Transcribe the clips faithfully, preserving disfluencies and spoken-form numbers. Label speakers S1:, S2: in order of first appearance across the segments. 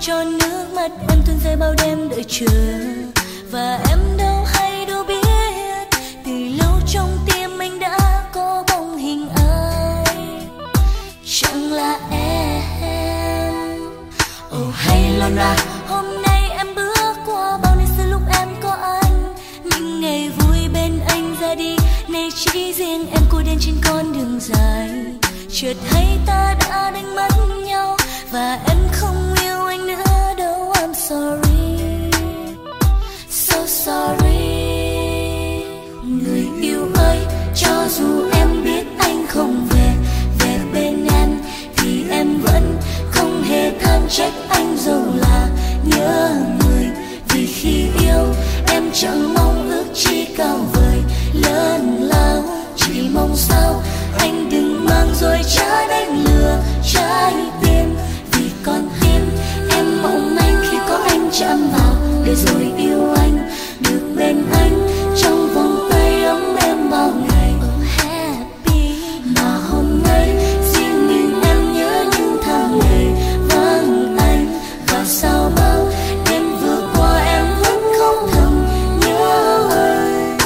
S1: cho nước mắt em tuôn rơi bao đêm đợi chờ. Và em đâu hay đâu biết từ lâu trong tim anh đã có bóng hình ai, chẳng là em. Oh hay Lona, hôm nay em bước qua bao niên xưa lúc em có anh, những ngày vui bên anh ra đi, nay chỉ riêng em cô đơn trên con đường dài. Chợt hay ta đã đánh mất nhau và em không yêu anh nữa đâu. I'm sorry, so sorry. Người yêu ơi, cho dù em biết anh không về về bên em thì em vẫn không hề than trách anh dù là nhớ người. Vì khi yêu em chẳng mong ước chi cao vời lớn lao, chỉ mong sao anh đừng mang rồi trá đánh lừa trái tim. Vì con tim em mong manh khi có anh chạm vào, để rồi yêu anh được bên anh trong vòng tay ấm em bao ngày. Oh happy, mà hôm nay riêng mình em nhớ những tháng ngày vắng anh. Và sao bao đêm vừa qua em vẫn không thầm nhớ anh.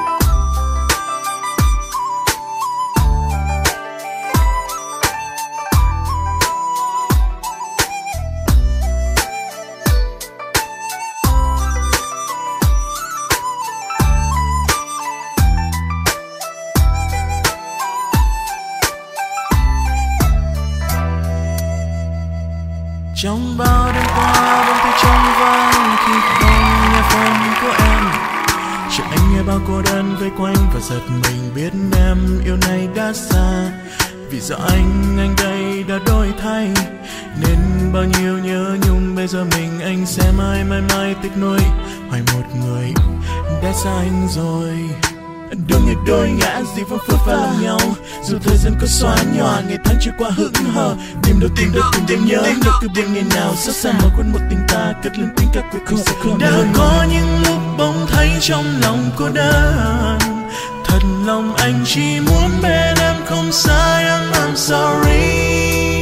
S2: Trong bao đêm qua vẫn thấy trong vắng khi không nghe phone của em. Chuyện anh nghe bao cô đơn vây quanh và giật mình biết em yêu này đã xa. Vì do anh, anh đây đã đổi thay, nên bao nhiêu nhớ nhung bây giờ mình anh sẽ mãi mãi mãi tiếc nuối. Hoài một người đã xa anh rồi. Đôi người đôi ngã gì vẫn phớt pha lòng nhau, dù thời gian có xóa nhòa ngày tháng trôi qua hững hờ. Tìm đâu tìm đâu tìm tìm nhớ đâu cứ biết ngày nào xót xa mở quên một tình ta cất lên tiếng ca cuối cùng sẽ không đã đời. Có những lúc bỗng thấy trong lòng cô đơn, thật lòng anh chỉ muốn bên em không xa em. I'm sorry.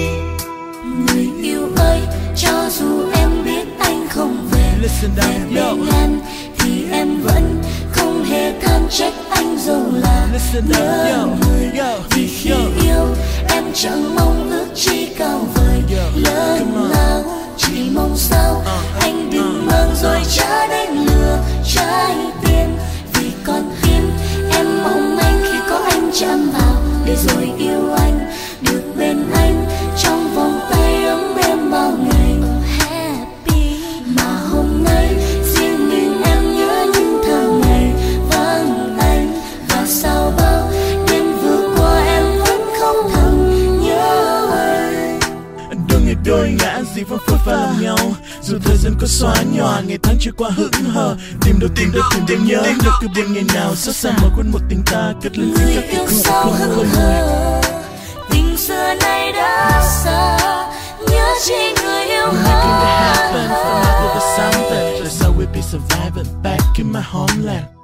S1: Người yêu ơi, cho dù em biết anh không về về bên em thì em vẫn không hề than trách anh dù là nhớ người. Vì khi yêu em chẳng mong ước chi cao vời lớn lao, chỉ mong sao anh đừng mang rồi trá đánh lừa trái tim. Vì con tim em mong manh khi có anh chạm vào, để rồi yêu anh được bên anh trong vòng tay ấm êm bao ngày. Oh happy, mà hôm nay riêng mình em nhớ những tháng ngày vắng anh. Và sao bao đêm vừa qua em vẫn không thầm nhớ anh.
S2: Đôi người đôi ngã gì vẫn phớt pha lòng nhau, dù thời gian có xóa nhòa ngày tháng trôi qua hững hờ. Tìm đâu tìm đâu tìm tìm nhớ đâu cứ biết ngày nào xót xa mở quên một tình ta cất lên tiếng ca
S1: Người yêu sao hững hờ, tình xưa nay đã xa, nhớ chi người yêu
S2: happen, forever was something. That's how we be surviving back in my homeland.